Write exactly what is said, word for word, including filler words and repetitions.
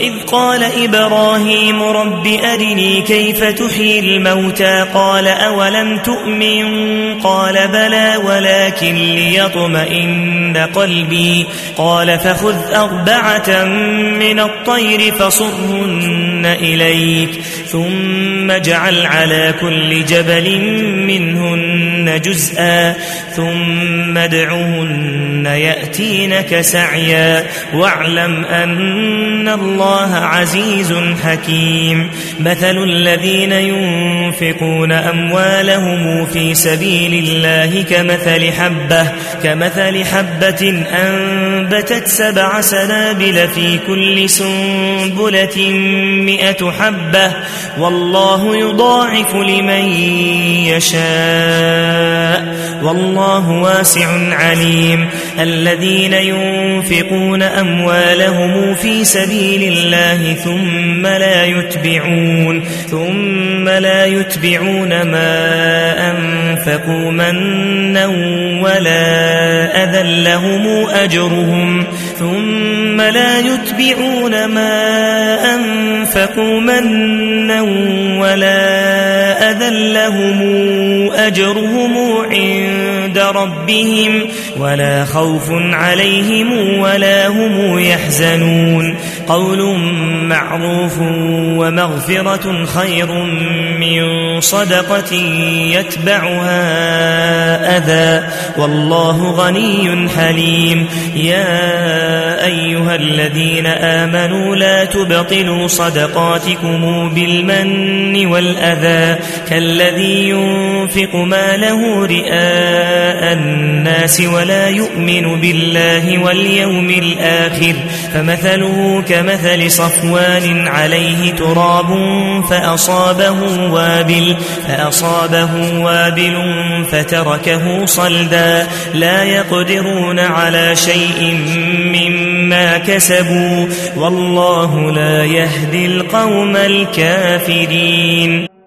إذ قال إبراهيم رب أرني كيف تحيي الموتى قال أولم تؤمن قال بلى ولكن ليطمئن قلبي قال فخذ أربعة من الطير فصرهن إليك ثم اجعل على كل جبل منهن جزءا ثم ادعهن يأتينك سعيا واعلم أن الله عزيز حكيم مثل الذين ينفقون أموالهم في سبيل الله كمثل حبة كمثل حبة أنبتت سبع سنابل في كل سنبلة مئة حبة والله يضاعف لمن يشاء والله واسع عليم الذين ينفقون أموالهم في سبيل الله ثم لا يتبعون ثم لا يتبعون ما أنفقوا منا ولا أذى لهم أجرهم ثم لا يتبعون ما أنفقوا منا ولا أذى لهم أجرهم عند ربهم ولا خوف عليهم ولا هم يحزنون قول معروف ومغفرة خير من صدقة يتبعها أذى والله غني حليم يا أيها الذين آمنوا لا تبطلوا صدقاتكم بالمن والأذى كالذي ينفق ماله رئاء الناس ولا يؤمن بالله واليوم الآخر فمثله كمثل صفوان عليه تراب فأصابه وابل فأصابه وابل فتركه صلدا لا يقدرون على شيء مما كسبوا والله لا يهدي القوم الكافرين.